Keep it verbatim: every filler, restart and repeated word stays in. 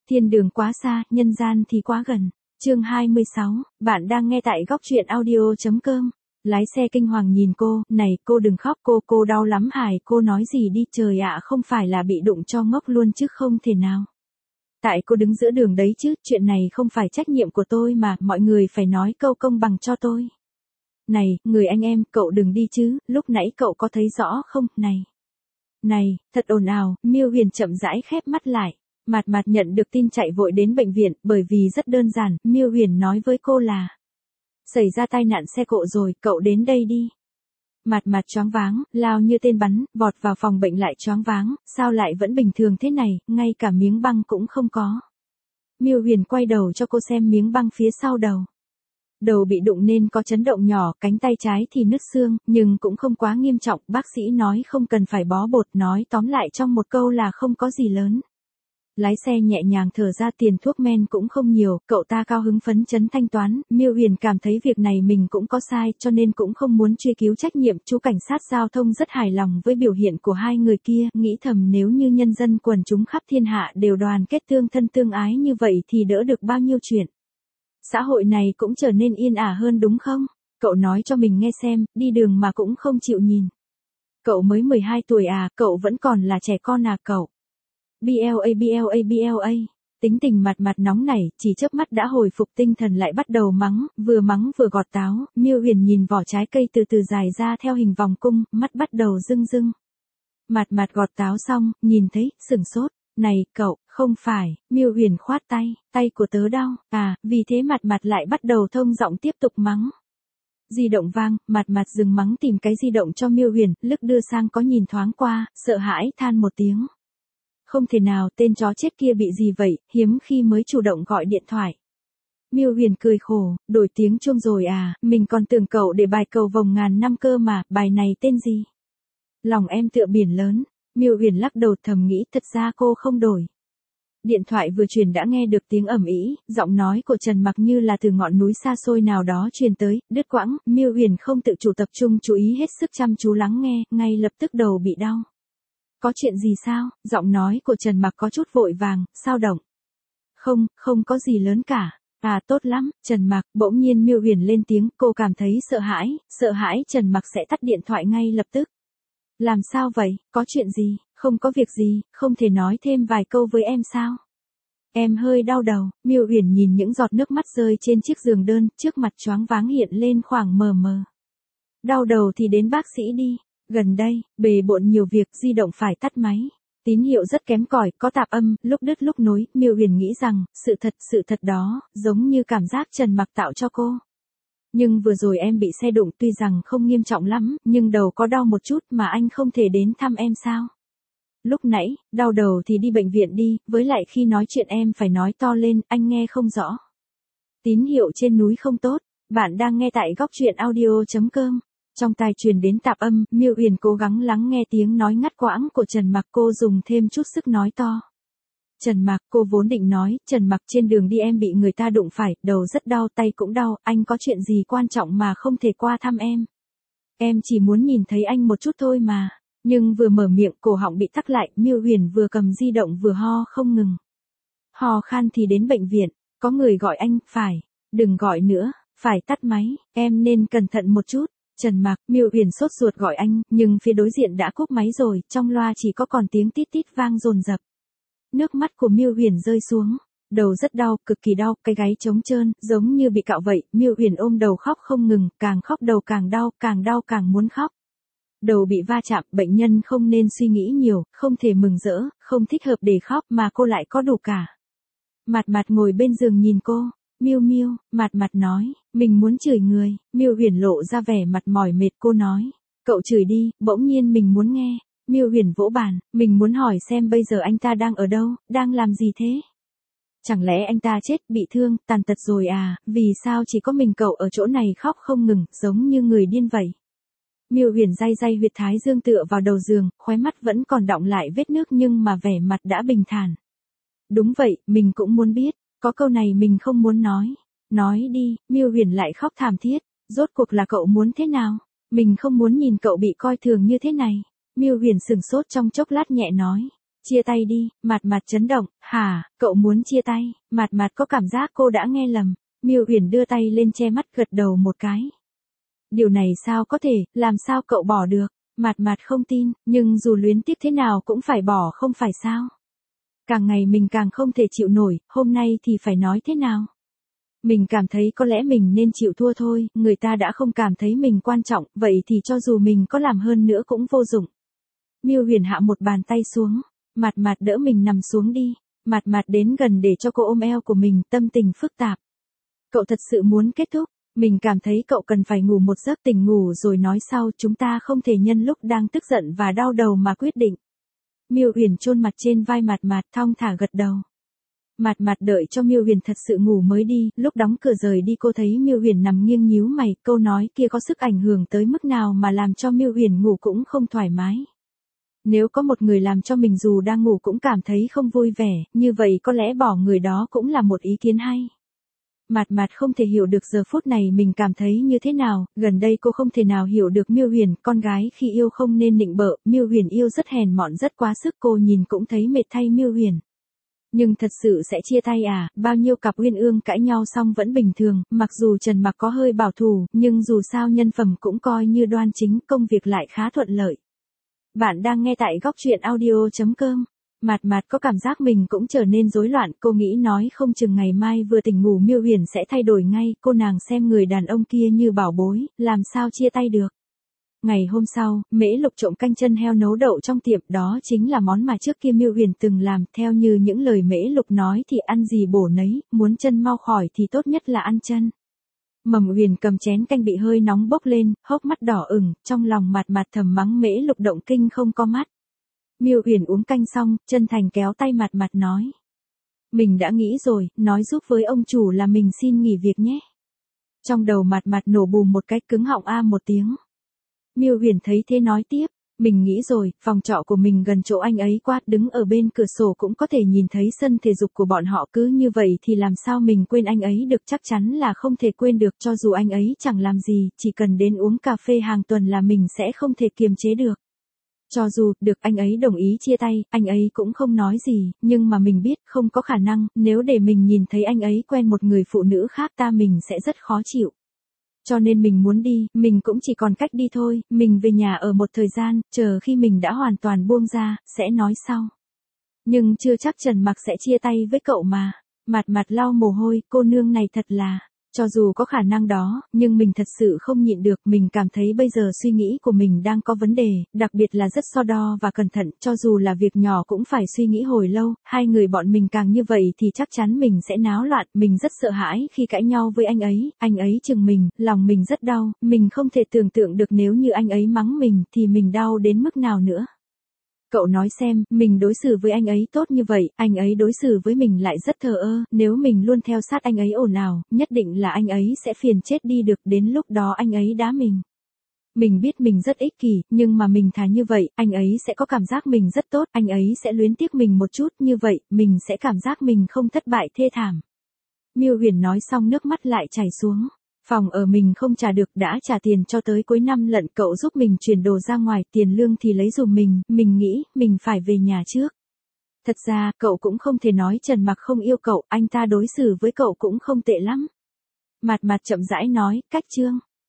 Thiên đường quá xa, nhân gian thì quá gần. Chương hai mươi sáu, bạn đang nghe tại góc truyện audio.com. Lái xe kinh hoàng nhìn cô, này, cô đừng khóc, cô, cô đau lắm Hải, cô nói gì đi, trời ạ, không phải là bị đụng cho ngốc luôn chứ không thể nào. Tại cô đứng giữa đường đấy chứ, chuyện này không phải trách nhiệm của tôi mà, mọi người phải nói câu công bằng cho tôi. Này, người anh em, cậu đừng đi chứ, lúc nãy cậu có thấy rõ không, này. Này, thật ồn ào, Miêu Huyền chậm rãi khép mắt lại. Mạt Mạt nhận được tin chạy vội đến bệnh viện, bởi vì rất đơn giản, Miêu Huyền nói với cô là xảy ra tai nạn xe cộ rồi, cậu đến đây đi. Mạt Mạt choáng váng, lao như tên bắn, vọt vào phòng bệnh lại choáng váng, sao lại vẫn bình thường thế này, ngay cả miếng băng cũng không có. Miêu Huyền quay đầu cho cô xem miếng băng phía sau đầu. Đầu bị đụng nên có chấn động nhỏ, cánh tay trái thì nứt xương, nhưng cũng không quá nghiêm trọng, bác sĩ nói không cần phải bó bột, nói tóm lại trong một câu là không có gì lớn. Lái xe nhẹ nhàng thở ra, tiền thuốc men cũng không nhiều, cậu ta cao hứng phấn chấn thanh toán, Miêu Huyền cảm thấy việc này mình cũng có sai cho nên cũng không muốn truy cứu trách nhiệm, chú cảnh sát giao thông rất hài lòng với biểu hiện của hai người kia, nghĩ thầm nếu như nhân dân quần chúng khắp thiên hạ đều đoàn kết tương thân tương ái như vậy thì đỡ được bao nhiêu chuyện. Xã hội này cũng trở nên yên ả hơn đúng không? Cậu nói cho mình nghe xem, đi đường mà cũng không chịu nhìn. Cậu mới mười hai tuổi à, cậu vẫn còn là trẻ con à cậu. bê lờ a bê lờ a bê lờ a, tính tình Mạt Mạt nóng nảy, chỉ chớp mắt đã hồi phục tinh thần lại bắt đầu mắng, vừa mắng vừa gọt táo, Miêu Huyền nhìn vỏ trái cây từ từ dài ra theo hình vòng cung, mắt bắt đầu rưng rưng. Mạt Mạt gọt táo xong, nhìn thấy, sửng sốt, này, cậu, không phải, Miêu Huyền khoát tay, tay của tớ đau, à, vì thế Mạt Mạt lại bắt đầu thông giọng tiếp tục mắng. Di động vang, Mạt Mạt dừng mắng tìm cái di động cho Miêu Huyền, lức đưa sang có nhìn thoáng qua, sợ hãi than một tiếng. Không thể nào, tên chó chết kia bị gì vậy, hiếm khi mới chủ động gọi điện thoại. Miêu Huyền cười khổ, đổi tiếng chuông rồi à, mình còn tưởng cậu để bài cầu vồng ngàn năm cơ mà, bài này tên gì? Lòng em tựa biển lớn, Miêu Huyền lắc đầu thầm nghĩ thật ra cô không đổi. Điện thoại vừa truyền đã nghe được tiếng ầm ĩ, giọng nói của Trần Mặc như là từ ngọn núi xa xôi nào đó truyền tới, đứt quãng, Miêu Huyền không tự chủ tập trung chú ý hết sức chăm chú lắng nghe, ngay lập tức đầu bị đau. Có chuyện gì sao? Giọng nói của Trần Mặc có chút vội vàng, sao động? Không, không có gì lớn cả. À tốt lắm, Trần Mặc, bỗng nhiên Miêu Huyền lên tiếng, cô cảm thấy sợ hãi, sợ hãi Trần Mặc sẽ tắt điện thoại ngay lập tức. Làm sao vậy, có chuyện gì, không có việc gì, không thể nói thêm vài câu với em sao? Em hơi đau đầu, Miêu Huyền nhìn những giọt nước mắt rơi trên chiếc giường đơn, trước mặt choáng váng hiện lên khoảng mờ mờ. Đau đầu thì đến bác sĩ đi. Gần đây, bề bộn nhiều việc, di động phải tắt máy. Tín hiệu rất kém cỏi, có tạp âm, lúc đứt lúc nối, Miêu Huyền nghĩ rằng, sự thật, sự thật đó, giống như cảm giác Trần Mặc tạo cho cô. Nhưng vừa rồi em bị xe đụng tuy rằng không nghiêm trọng lắm, nhưng đầu có đau một chút mà anh không thể đến thăm em sao? Lúc nãy, đau đầu thì đi bệnh viện đi, với lại khi nói chuyện em phải nói to lên, anh nghe không rõ. Tín hiệu trên núi không tốt, bạn đang nghe tại góc truyện audio.com. Trong tai truyền đến tạp âm, Miêu Huyền cố gắng lắng nghe tiếng nói ngắt quãng của Trần Mặc, cô dùng thêm chút sức nói to. Trần Mặc, cô vốn định nói, Trần Mặc trên đường đi em bị người ta đụng phải, đầu rất đau, tay cũng đau, anh có chuyện gì quan trọng mà không thể qua thăm em. Em chỉ muốn nhìn thấy anh một chút thôi mà. Nhưng vừa mở miệng, cổ họng bị tắc lại, Miêu Huyền vừa cầm di động vừa ho không ngừng. Ho khan thì đến bệnh viện, có người gọi anh, phải, đừng gọi nữa, phải tắt máy, em nên cẩn thận một chút. Trần Mặc, Miêu Huyền sốt ruột gọi anh, nhưng phía đối diện đã cúp máy rồi, trong loa chỉ có còn tiếng tít tít vang dồn dập. Nước mắt của Miêu Huyền rơi xuống, đầu rất đau, cực kỳ đau, cái gáy trống trơn, giống như bị cạo vậy, Miêu Huyền ôm đầu khóc không ngừng, càng khóc đầu càng đau, càng đau càng muốn khóc. Đầu bị va chạm, bệnh nhân không nên suy nghĩ nhiều, không thể mừng rỡ, không thích hợp để khóc mà cô lại có đủ cả. Mạt Mạt ngồi bên giường nhìn cô. Miêu Miêu, Mạt Mạt nói, mình muốn chửi người, Miêu Huyền lộ ra vẻ mặt mỏi mệt, cô nói, cậu chửi đi, bỗng nhiên mình muốn nghe, Miêu Huyền vỗ bàn, mình muốn hỏi xem bây giờ anh ta đang ở đâu, đang làm gì thế? Chẳng lẽ anh ta chết, bị thương, tàn tật rồi à, vì sao chỉ có mình cậu ở chỗ này khóc không ngừng, giống như người điên vậy? Miêu Huyền day day huyệt thái dương tựa vào đầu giường, khóe mắt vẫn còn đọng lại vết nước nhưng mà vẻ mặt đã bình thản. Đúng vậy, mình cũng muốn biết. Có câu này mình không muốn nói. Nói đi, Miêu Huyền lại khóc thảm thiết. Rốt cuộc là cậu muốn thế nào? Mình không muốn nhìn cậu bị coi thường như thế này. Miêu Huyền sừng sốt trong chốc lát nhẹ nói. Chia tay đi, Mạt Mạt chấn động, hả, cậu muốn chia tay, Mạt Mạt có cảm giác cô đã nghe lầm, Miêu Uyển đưa tay lên che mắt gật đầu một cái. Điều này sao có thể, làm sao cậu bỏ được, Mạt Mạt không tin, nhưng dù luyến tiếc thế nào cũng phải bỏ không phải sao. Càng ngày mình càng không thể chịu nổi, hôm nay thì phải nói thế nào. Mình cảm thấy có lẽ mình nên chịu thua thôi, người ta đã không cảm thấy mình quan trọng, vậy thì cho dù mình có làm hơn nữa cũng vô dụng. Miêu Huyền hạ một bàn tay xuống, Mạt Mạt đỡ mình nằm xuống đi, Mạt Mạt đến gần để cho cô ôm eo của mình, tâm tình phức tạp. Cậu thật sự muốn kết thúc, mình cảm thấy cậu cần phải ngủ một giấc, tỉnh ngủ rồi nói sau, chúng ta không thể nhân lúc đang tức giận và đau đầu mà quyết định. Miêu Huyền chôn mặt trên vai Mạt Mạt, thong thả gật đầu. Mạt Mạt đợi cho Miêu Huyền thật sự ngủ mới đi, lúc đóng cửa rời đi cô thấy Miêu Huyền nằm nghiêng nhíu mày, câu nói kia có sức ảnh hưởng tới mức nào mà làm cho Miêu Huyền ngủ cũng không thoải mái. Nếu có một người làm cho mình dù đang ngủ cũng cảm thấy không vui vẻ, như vậy có lẽ bỏ người đó cũng là một ý kiến hay. Mạt Mạt không thể hiểu được giờ phút này mình cảm thấy như thế nào, gần đây cô không thể nào hiểu được Miêu Huyền, con gái khi yêu không nên nịnh bợ, Miêu Huyền yêu rất hèn mọn rất quá sức, cô nhìn cũng thấy mệt thay Miêu Huyền. Nhưng thật sự sẽ chia tay à, bao nhiêu cặp uyên ương cãi nhau xong vẫn bình thường, mặc dù Trần Mặc có hơi bảo thủ, nhưng dù sao nhân phẩm cũng coi như đoan chính, công việc lại khá thuận lợi. Bạn đang nghe tại góc truyện audio chấm com. Mạt Mạt có cảm giác mình cũng trở nên rối loạn, cô nghĩ nói không chừng ngày mai vừa tỉnh ngủ Miêu Huyền sẽ thay đổi ngay, cô nàng xem người đàn ông kia như bảo bối, làm sao chia tay được. Ngày hôm sau, Mễ Lục trộm canh chân heo nấu đậu trong tiệm, đó chính là món mà trước kia Miêu Huyền từng làm, theo như những lời Mễ Lục nói thì ăn gì bổ nấy, muốn chân mau khỏi thì tốt nhất là ăn chân. Mầm Huyền cầm chén canh bị hơi nóng bốc lên, hốc mắt đỏ ửng, trong lòng Mạt Mạt thầm mắng Mễ Lục động kinh không có mắt. Miêu Huyền uống canh xong, chân thành kéo tay Mạt Mạt nói. Mình đã nghĩ rồi, nói giúp với ông chủ là mình xin nghỉ việc nhé. Trong đầu Mạt Mạt nổ bùm một cái, cứng họng a một tiếng. Miêu Huyền thấy thế nói tiếp, mình nghĩ rồi, phòng trọ của mình gần chỗ anh ấy quá, đứng ở bên cửa sổ cũng có thể nhìn thấy sân thể dục của bọn họ, cứ như vậy thì làm sao mình quên anh ấy được, chắc chắn là không thể quên được, cho dù anh ấy chẳng làm gì, chỉ cần đến uống cà phê hàng tuần là mình sẽ không thể kiềm chế được. Cho dù, được anh ấy đồng ý chia tay, anh ấy cũng không nói gì, nhưng mà mình biết không có khả năng, nếu để mình nhìn thấy anh ấy quen một người phụ nữ khác ta mình sẽ rất khó chịu. Cho nên mình muốn đi, mình cũng chỉ còn cách đi thôi, mình về nhà ở một thời gian, chờ khi mình đã hoàn toàn buông ra, sẽ nói sau. Nhưng chưa chắc Trần Mặc sẽ chia tay với cậu mà. Mạt Mạt lau mồ hôi, cô nương này thật là, cho dù có khả năng đó, nhưng mình thật sự không nhịn được, mình cảm thấy bây giờ suy nghĩ của mình đang có vấn đề, đặc biệt là rất so đo và cẩn thận, cho dù là việc nhỏ cũng phải suy nghĩ hồi lâu, hai người bọn mình càng như vậy thì chắc chắn mình sẽ náo loạn, mình rất sợ hãi khi cãi nhau với anh ấy, anh ấy chừng mình, lòng mình rất đau, mình không thể tưởng tượng được nếu như anh ấy mắng mình thì mình đau đến mức nào nữa. Cậu nói xem, mình đối xử với anh ấy tốt như vậy, anh ấy đối xử với mình lại rất thờ ơ, nếu mình luôn theo sát anh ấy ồn ào, nhất định là anh ấy sẽ phiền chết đi được, đến lúc đó anh ấy đá mình. Mình biết mình rất ích kỷ, nhưng mà mình thà như vậy, anh ấy sẽ có cảm giác mình rất tốt, anh ấy sẽ luyến tiếc mình một chút, như vậy, mình sẽ cảm giác mình không thất bại thê thảm. Miêu Huyền nói xong nước mắt lại chảy xuống. Phòng ở mình không trả được, đã trả tiền cho tới cuối năm lận, cậu giúp mình chuyển đồ ra ngoài, tiền lương thì lấy dùm mình, mình nghĩ, mình phải về nhà trước. Thật ra, cậu cũng không thể nói Trần Mặc không yêu cậu, anh ta đối xử với cậu cũng không tệ lắm. Mạt Mạt chậm rãi nói, cách chương.